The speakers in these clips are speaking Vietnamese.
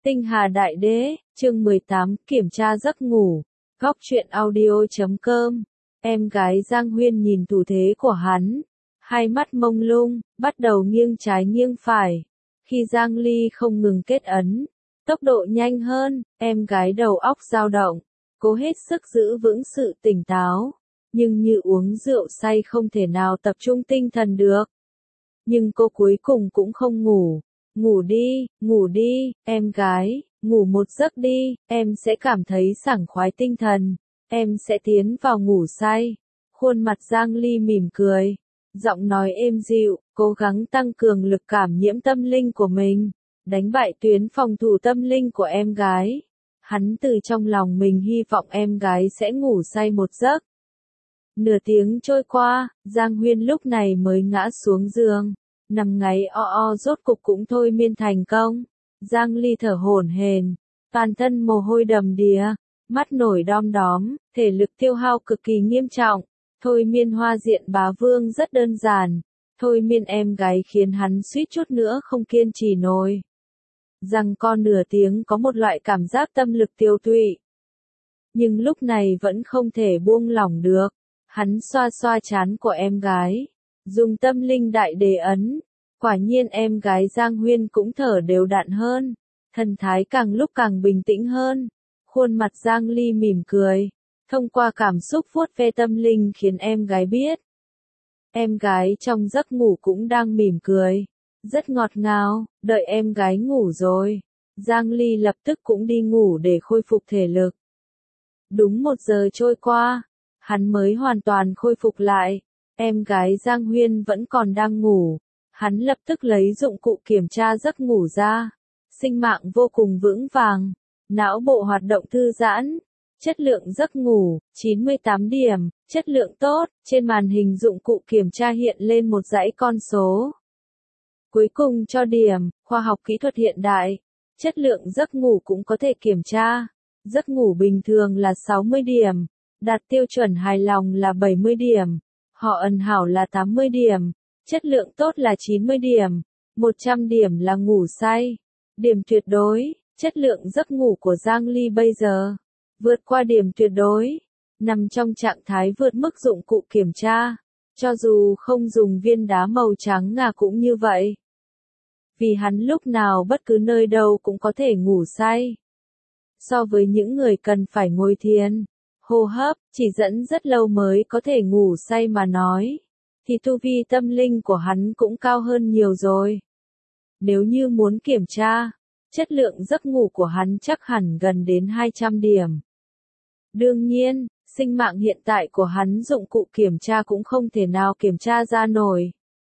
Tinh Hà Đại Đế, chương 18, kiểm tra giấc ngủ. Góc truyện audio.com. Em gái Giang Huyên nhìn thủ thế của hắn, hai mắt mông lung, bắt đầu nghiêng trái nghiêng phải. Khi Giang Ly không ngừng kết ấn, tốc độ nhanh hơn, em gái đầu óc dao động, cố hết sức giữ vững sự tỉnh táo, nhưng như uống rượu say không thể nào tập trung tinh thần được. Nhưng cô cuối cùng cũng không ngủ. Ngủ đi, em gái, ngủ một giấc đi, em sẽ cảm thấy sảng khoái tinh thần, em sẽ tiến vào ngủ say. Khuôn mặt Giang Ly mỉm cười, giọng nói êm dịu, cố gắng tăng cường lực cảm nhiễm tâm linh của mình, đánh bại tuyến phòng thủ tâm linh của em gái. Hắn từ trong lòng mình hy vọng em gái sẽ ngủ say một giấc. Nửa tiếng trôi qua, Giang Huyên lúc này mới ngã xuống giường. Nằm ngáy rốt cục cũng thôi miên thành công. Giang Ly thở hổn hển, toàn thân mồ hôi đầm đìa, mắt nổi đom đóm, thể lực tiêu hao cực kỳ nghiêm trọng. Thôi miên Hoa Diện Bá Vương rất đơn giản, thôi miên em gái khiến hắn suýt chút nữa không kiên trì nổi. Rằng con nửa tiếng có một loại cảm giác tâm lực tiêu tụy. Nhưng lúc này vẫn không thể buông lỏng được. Hắn xoa xoa trán của em gái, dùng tâm linh đại đế ấn. Quả nhiên em gái Giang Huyên cũng thở đều đặn hơn, thần thái càng lúc càng bình tĩnh hơn. Khuôn mặt Giang Ly mỉm cười, thông qua cảm xúc vuốt ve tâm linh khiến em gái biết. Em gái trong giấc ngủ cũng đang mỉm cười, rất ngọt ngào. Đợi em gái ngủ rồi, Giang Ly lập tức cũng đi ngủ để khôi phục thể lực. Đúng 1 giờ trôi qua, hắn mới hoàn toàn khôi phục lại. Em gái Giang Huyên vẫn còn đang ngủ. Hắn lập tức lấy dụng cụ kiểm tra giấc ngủ ra. Sinh mạng vô cùng vững vàng. Não bộ hoạt động thư giãn. Chất lượng giấc ngủ, 98 điểm. Chất lượng tốt. Trên màn hình dụng cụ kiểm tra hiện lên một dãy con số. Cuối cùng cho điểm, khoa học kỹ thuật hiện đại. Chất lượng giấc ngủ cũng có thể kiểm tra. Giấc ngủ bình thường là 60 điểm. Đạt tiêu chuẩn hài lòng là 70 điểm. Họ ẩn hảo là 80 điểm. Chất lượng tốt là 90 điểm. 100 điểm là ngủ say. Điểm tuyệt đối. Chất lượng giấc ngủ của Giang Ly bây giờ vượt qua điểm tuyệt đối. Nằm trong trạng thái vượt mức dụng cụ kiểm tra. Cho dù không dùng viên đá màu trắng ngà cũng như vậy. Vì hắn lúc nào bất cứ nơi đâu cũng có thể ngủ say. So với những người cần phải ngồi thiền, hô hấp, chỉ dẫn rất lâu mới có thể ngủ say mà nói, thì tu vi tâm linh của hắn cũng cao hơn nhiều rồi. Nếu như muốn kiểm tra, chất lượng giấc ngủ của hắn chắc hẳn gần đến 200 điểm. Đương nhiên, sinh mạng hiện tại của hắn dụng cụ kiểm tra cũng không thể nào kiểm tra ra nổi.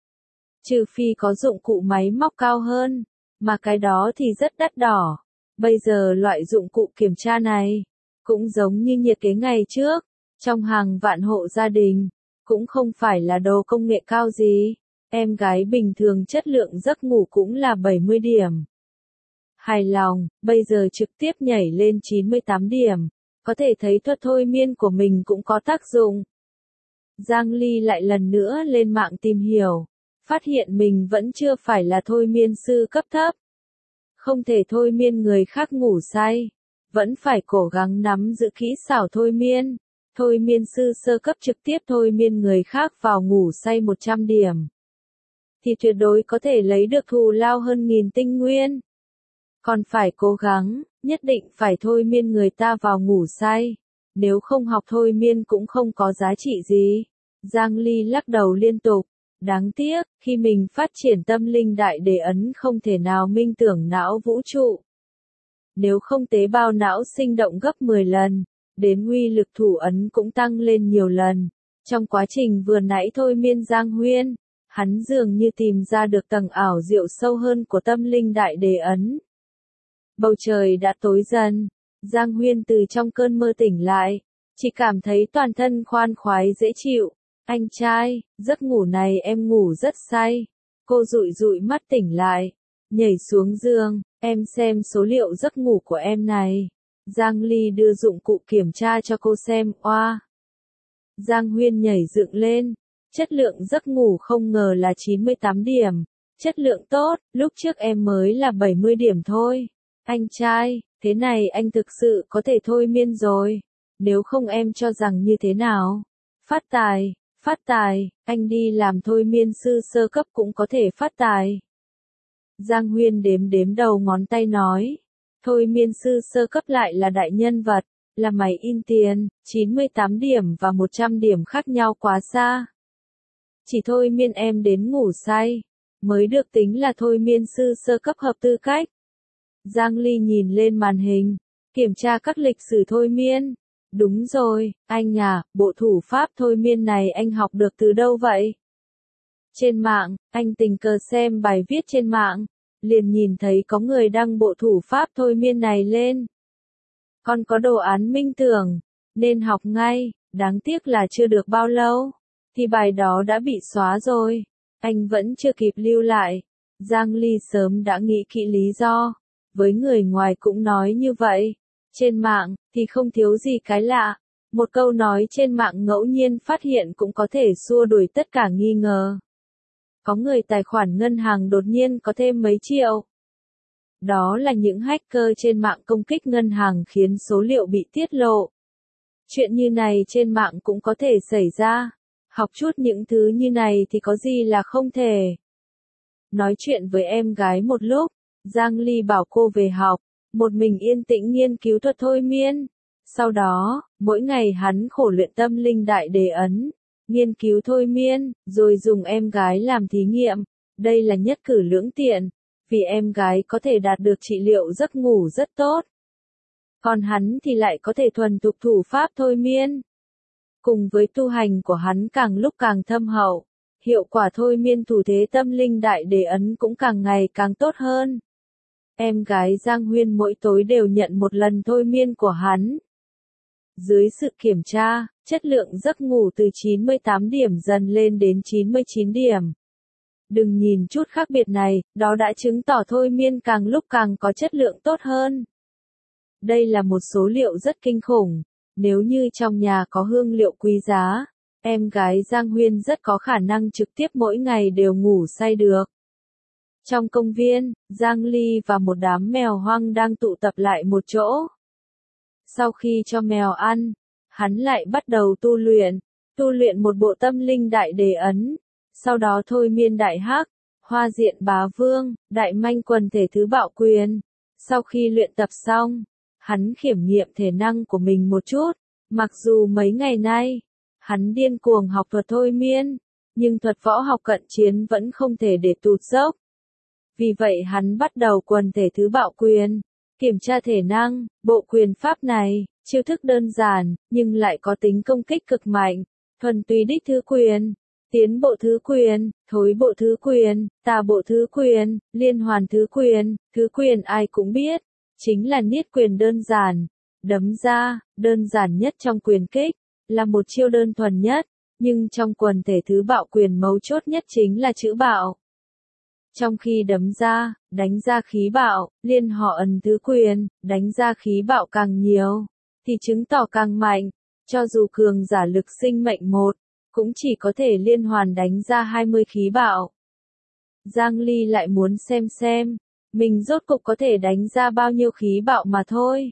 Trừ phi có dụng cụ máy móc cao hơn, mà cái đó thì rất đắt đỏ. Bây giờ loại dụng cụ kiểm tra này cũng giống như nhiệt kế ngày trước, trong hàng vạn hộ gia đình, cũng không phải là đồ công nghệ cao gì. Em gái bình thường chất lượng giấc ngủ cũng là 70 điểm. Hài lòng, bây giờ trực tiếp nhảy lên 98 điểm, có thể thấy thuật thôi miên của mình cũng có tác dụng. Giang Ly lại lần nữa lên mạng tìm hiểu, phát hiện mình vẫn chưa phải là thôi miên sư cấp thấp. Không thể thôi miên người khác ngủ say. Vẫn phải cố gắng nắm giữ kỹ xảo thôi miên. Thôi miên sư sơ cấp trực tiếp thôi miên người khác vào ngủ say 100 điểm. Thì tuyệt đối có thể lấy được thù lao hơn 1000 tinh nguyên. Còn phải cố gắng, nhất định phải thôi miên người ta vào ngủ say. Nếu không học thôi miên cũng không có giá trị gì. Giang Ly lắc đầu liên tục. Đáng tiếc, khi mình phát triển tâm linh đại đế ấn không thể nào minh tưởng não vũ trụ. Nếu không tế bào não sinh động gấp 10 lần, đến uy lực thủ ấn cũng tăng lên nhiều lần. Trong quá trình vừa nãy thôi miên Giang Huyên, hắn dường như tìm ra được tầng ảo diệu sâu hơn của tâm linh đại đế ấn. Bầu trời đã tối dần, Giang Huyên từ trong cơn mơ tỉnh lại, chỉ cảm thấy toàn thân khoan khoái dễ chịu. Anh trai, giấc ngủ này em ngủ rất say. Cô dụi dụi mắt tỉnh lại, nhảy xuống giường, em xem số liệu giấc ngủ của em này. Giang Ly đưa dụng cụ kiểm tra cho cô xem, oa. Giang Huyên nhảy dựng lên, chất lượng giấc ngủ không ngờ là 98 điểm. Chất lượng tốt, lúc trước em mới là 70 điểm thôi. Anh trai, thế này anh thực sự có thể thôi miên rồi. Nếu không em cho rằng như thế nào? Phát tài, anh đi làm thôi miên sư sơ cấp cũng có thể phát tài. Giang Huyên đếm đếm đầu ngón tay nói. Thôi miên sư sơ cấp lại là đại nhân vật, là mày in tiền, 98 điểm và 100 điểm khác nhau quá xa. Chỉ thôi miên em đến ngủ say, mới được tính là thôi miên sư sơ cấp hợp tư cách. Giang Ly nhìn lên màn hình, kiểm tra các lịch sử thôi miên. Đúng rồi, anh à, bộ thủ pháp thôi miên này anh học được từ đâu vậy? Trên mạng, anh tình cờ xem bài viết trên mạng, liền nhìn thấy có người đăng bộ thủ pháp thôi miên này lên. Còn có đồ án minh tưởng, nên học ngay, đáng tiếc là chưa được bao lâu, thì bài đó đã bị xóa rồi. Anh vẫn chưa kịp lưu lại. Giang Ly sớm đã nghĩ kỹ lý do. Với người ngoài cũng nói như vậy. Trên mạng, thì không thiếu gì cái lạ. Một câu nói trên mạng ngẫu nhiên phát hiện cũng có thể xua đuổi tất cả nghi ngờ. Có người tài khoản ngân hàng đột nhiên có thêm mấy triệu. Đó là những hacker trên mạng công kích ngân hàng khiến số liệu bị tiết lộ. Chuyện như này trên mạng cũng có thể xảy ra. Học chút những thứ như này thì có gì là không thể. Nói chuyện với em gái một lúc, Giang Ly bảo cô về học, một mình yên tĩnh nghiên cứu thuật thôi miên. Sau đó, mỗi ngày hắn khổ luyện tâm linh đại đề ấn, nghiên cứu thôi miên, rồi dùng em gái làm thí nghiệm. Đây là nhất cử lưỡng tiện, vì em gái có thể đạt được trị liệu giấc ngủ rất tốt. Còn hắn thì lại có thể thuần thục thủ pháp thôi miên. Cùng với tu hành của hắn càng lúc càng thâm hậu, hiệu quả thôi miên thủ thế tâm linh đại đề ấn cũng càng ngày càng tốt hơn. Em gái Giang Huyên mỗi tối đều nhận một lần thôi miên của hắn. Dưới sự kiểm tra, chất lượng giấc ngủ từ 98 điểm dần lên đến 99 điểm. Đừng nhìn chút khác biệt này, đó đã chứng tỏ thôi miên càng lúc càng có chất lượng tốt hơn. Đây là một số liệu rất kinh khủng. Nếu như trong nhà có hương liệu quý giá, em gái Giang Huyên rất có khả năng trực tiếp mỗi ngày đều ngủ say được. Trong công viên, Giang Ly và một đám mèo hoang đang tụ tập lại một chỗ. Sau khi cho mèo ăn, hắn lại bắt đầu tu luyện một bộ tâm linh đại đề ấn, sau đó thôi miên đại hắc, hoa diện bá vương, đại manh quần thể thứ bạo quyền. Sau khi luyện tập xong, hắn kiểm nghiệm thể năng của mình một chút, mặc dù mấy ngày nay, hắn điên cuồng học thuật thôi miên, nhưng thuật võ học cận chiến vẫn không thể để tụt dốc. Vì vậy hắn bắt đầu quần thể thứ bạo quyền, kiểm tra thể năng. Bộ quyền pháp này, chiêu thức đơn giản, nhưng lại có tính công kích cực mạnh, thuần túy đích thứ quyền, tiến bộ thứ quyền, thối bộ thứ quyền, tà bộ thứ quyền, liên hoàn thứ quyền ai cũng biết, chính là niết quyền đơn giản, đấm ra, đơn giản nhất trong quyền kích, là một chiêu đơn thuần nhất, nhưng trong quần thể thứ bạo quyền mấu chốt nhất chính là chữ bạo. Trong khi đấm ra, đánh ra khí bạo, liên họ ấn thứ quyền, đánh ra khí bạo càng nhiều, thì chứng tỏ càng mạnh, cho dù cường giả lực sinh mệnh 1, cũng chỉ có thể liên hoàn đánh ra 20 khí bạo. Giang Ly lại muốn xem, mình rốt cục có thể đánh ra bao nhiêu khí bạo mà thôi.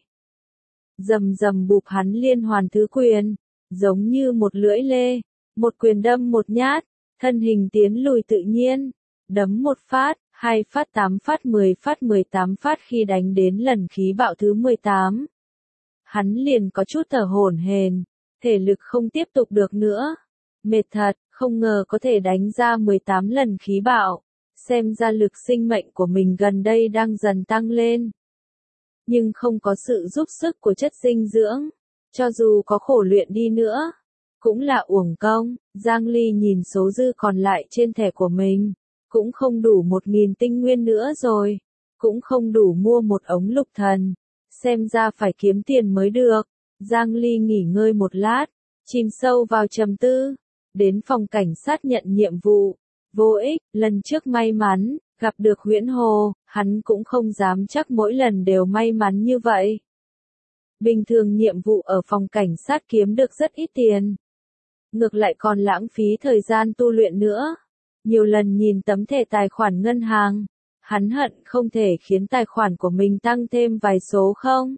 Rầm rầm bụp hắn liên hoàn thứ quyền, giống như một lưỡi lê, một quyền đâm một nhát, thân hình tiến lùi tự nhiên, đấm một phát, 2 phát 8 phát 10 phát 18 phát khi đánh đến lần khí bạo thứ 18. Hắn liền có chút thở hổn hển, thể lực không tiếp tục được nữa. Mệt thật, không ngờ có thể đánh ra 18 lần khí bạo, xem ra lực sinh mệnh của mình gần đây đang dần tăng lên. Nhưng không có sự giúp sức của chất dinh dưỡng, cho dù có khổ luyện đi nữa, cũng là uổng công. Giang Ly nhìn số dư còn lại trên thẻ của mình, cũng không đủ 1.000 tinh nguyên nữa rồi, cũng không đủ mua một ống lục thần, xem ra phải kiếm tiền mới được. Giang Ly nghỉ ngơi một lát, chìm sâu vào trầm tư, đến phòng cảnh sát nhận nhiệm vụ. Vô ích, lần trước may mắn, gặp được Huyễn Hồ, hắn cũng không dám chắc mỗi lần đều may mắn như vậy. Bình thường nhiệm vụ ở phòng cảnh sát kiếm được rất ít tiền. Ngược lại còn lãng phí thời gian tu luyện nữa. Nhiều lần nhìn tấm thẻ tài khoản ngân hàng, Hắn hận không thể khiến tài khoản của mình tăng thêm vài số không.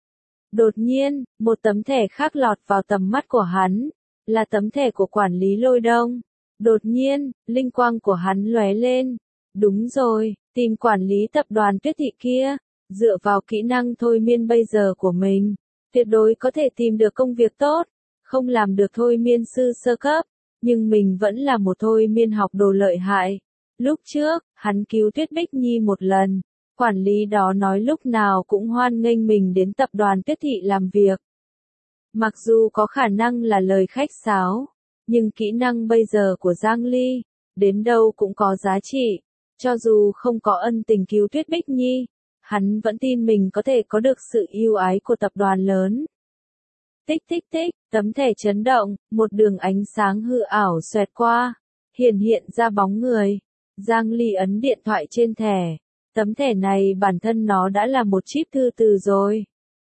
Đột nhiên, một tấm thẻ khác lọt vào tầm mắt của hắn, là tấm thẻ của quản lý Lôi Đông. Đột nhiên, linh quang của hắn lóe lên. Đúng rồi, tìm quản lý tập đoàn Tuyết Thị kia, dựa vào kỹ năng thôi miên bây giờ của mình, tuyệt đối có thể tìm được công việc tốt, không làm được thôi miên sư sơ cấp, nhưng mình vẫn là một thôi miên học đồ lợi hại. Lúc trước, hắn cứu Tuyết Bích Nhi một lần, quản lý đó nói lúc nào cũng hoan nghênh mình đến tập đoàn Tuyết Thị làm việc. Mặc dù có khả năng là lời khách sáo, nhưng kỹ năng bây giờ của Giang Ly, đến đâu cũng có giá trị. Cho dù không có ân tình cứu Tuyết Bích Nhi, hắn vẫn tin mình có thể có được sự yêu ái của tập đoàn lớn. Tích tích tích, tấm thẻ chấn động, một đường ánh sáng hư ảo xoẹt qua, hiện ra bóng người. Giang Ly ấn điện thoại trên thẻ. Tấm thẻ này bản thân nó đã là một chip thư từ rồi.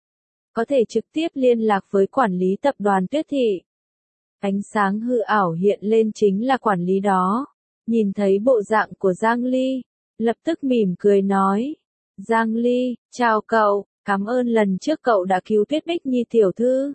Có thể trực tiếp liên lạc với quản lý tập đoàn Tuyết Thị. Ánh sáng hư ảo hiện lên chính là quản lý đó. Nhìn thấy bộ dạng của Giang Ly, lập tức mỉm cười nói. Giang Ly, chào cậu, cảm ơn lần trước cậu đã cứu Tuyết Bích Nhi tiểu thư.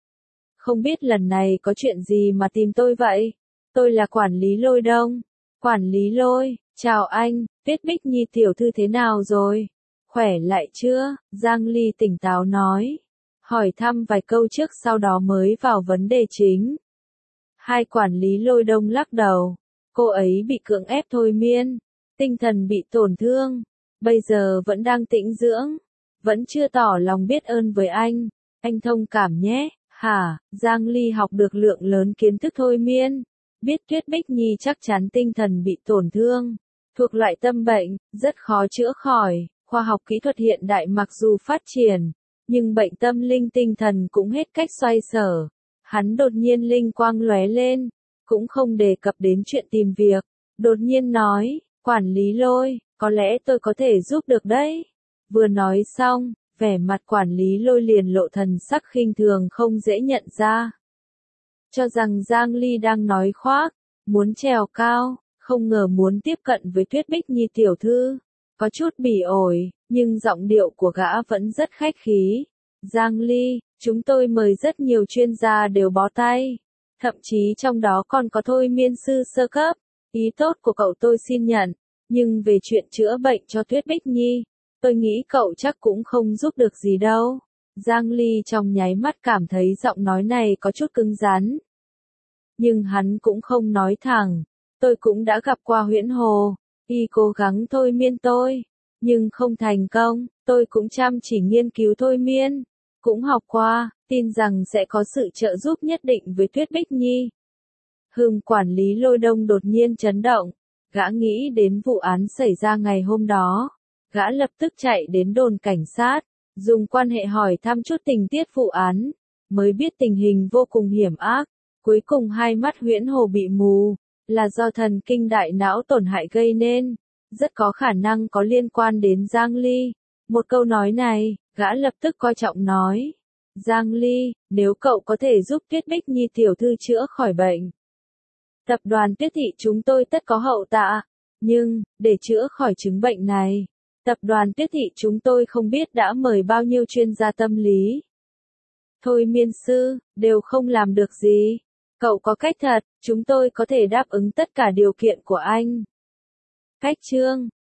Không biết lần này có chuyện gì mà tìm tôi vậy? Tôi là quản lý Lôi Đông. Quản lý Lôi, chào anh, Tuyết Bích Nhi tiểu thư thế nào rồi? Khỏe lại chưa? Giang Ly tỉnh táo nói. Hỏi thăm vài câu trước sau đó mới vào vấn đề chính. Hai quản lý Lôi Đông lắc đầu. Cô ấy bị cưỡng ép thôi miên, tinh thần bị tổn thương, bây giờ vẫn đang tĩnh dưỡng, vẫn chưa tỏ lòng biết ơn với anh thông cảm nhé. Hả? Giang Ly học được lượng lớn kiến thức thôi miên, biết Tuyết Bích Nhi chắc chắn tinh thần bị tổn thương, thuộc loại tâm bệnh, rất khó chữa khỏi. Khoa học kỹ thuật hiện đại mặc dù phát triển, nhưng bệnh tâm linh tinh thần cũng hết cách xoay sở. Hắn đột nhiên linh quang lóe lên, cũng không đề cập đến chuyện tìm việc, đột nhiên nói, quản lý Lôi, có lẽ tôi có thể giúp được đấy. Vừa nói xong, vẻ mặt quản lý Lôi liền lộ thần sắc khinh thường không dễ nhận ra. Cho rằng Giang Ly đang nói khoác, muốn trèo cao, không ngờ muốn tiếp cận với Tuyết Bích Nhi tiểu thư. Có chút bỉ ổi, nhưng giọng điệu của gã vẫn rất khách khí. Giang Ly, chúng tôi mời rất nhiều chuyên gia đều bó tay. Thậm chí trong đó còn có thôi miên sư sơ cấp. Ý tốt của cậu tôi xin nhận, nhưng về chuyện chữa bệnh cho Tuyết Bích Nhi, tôi nghĩ cậu chắc cũng không giúp được gì đâu. Giang Ly trong nháy mắt cảm thấy giọng nói này có chút cứng rắn. Nhưng hắn cũng không nói thẳng. Tôi cũng đã gặp qua Huyễn Hồ, y cố gắng thôi miên tôi, nhưng không thành công. Tôi cũng chăm chỉ nghiên cứu thôi miên, cũng học qua, tin rằng sẽ có sự trợ giúp nhất định với Tuyết Bích Nhi. Quản lý Lôi Đông đột nhiên chấn động, gã nghĩ đến vụ án xảy ra ngày hôm đó. Gã lập tức chạy đến đồn cảnh sát, dùng quan hệ hỏi thăm chút tình tiết vụ án, mới biết tình hình vô cùng hiểm ác. Cuối cùng hai mắt Huyễn Hồ bị mù, là do thần kinh đại não tổn hại gây nên, rất có khả năng có liên quan đến Giang Ly. Một câu nói này, gã lập tức coi trọng nói. Giang Ly, nếu cậu có thể giúp Tuyết Bích Nhi tiểu thư chữa khỏi bệnh, tập đoàn Tuyết Thị chúng tôi tất có hậu tạ. Nhưng, để chữa khỏi chứng bệnh này, tập đoàn Tuyết Thị chúng tôi không biết đã mời bao nhiêu chuyên gia tâm lý, thôi miên sư, đều không làm được gì. Cậu có cách thật, chúng tôi có thể đáp ứng tất cả điều kiện của anh. Cách chương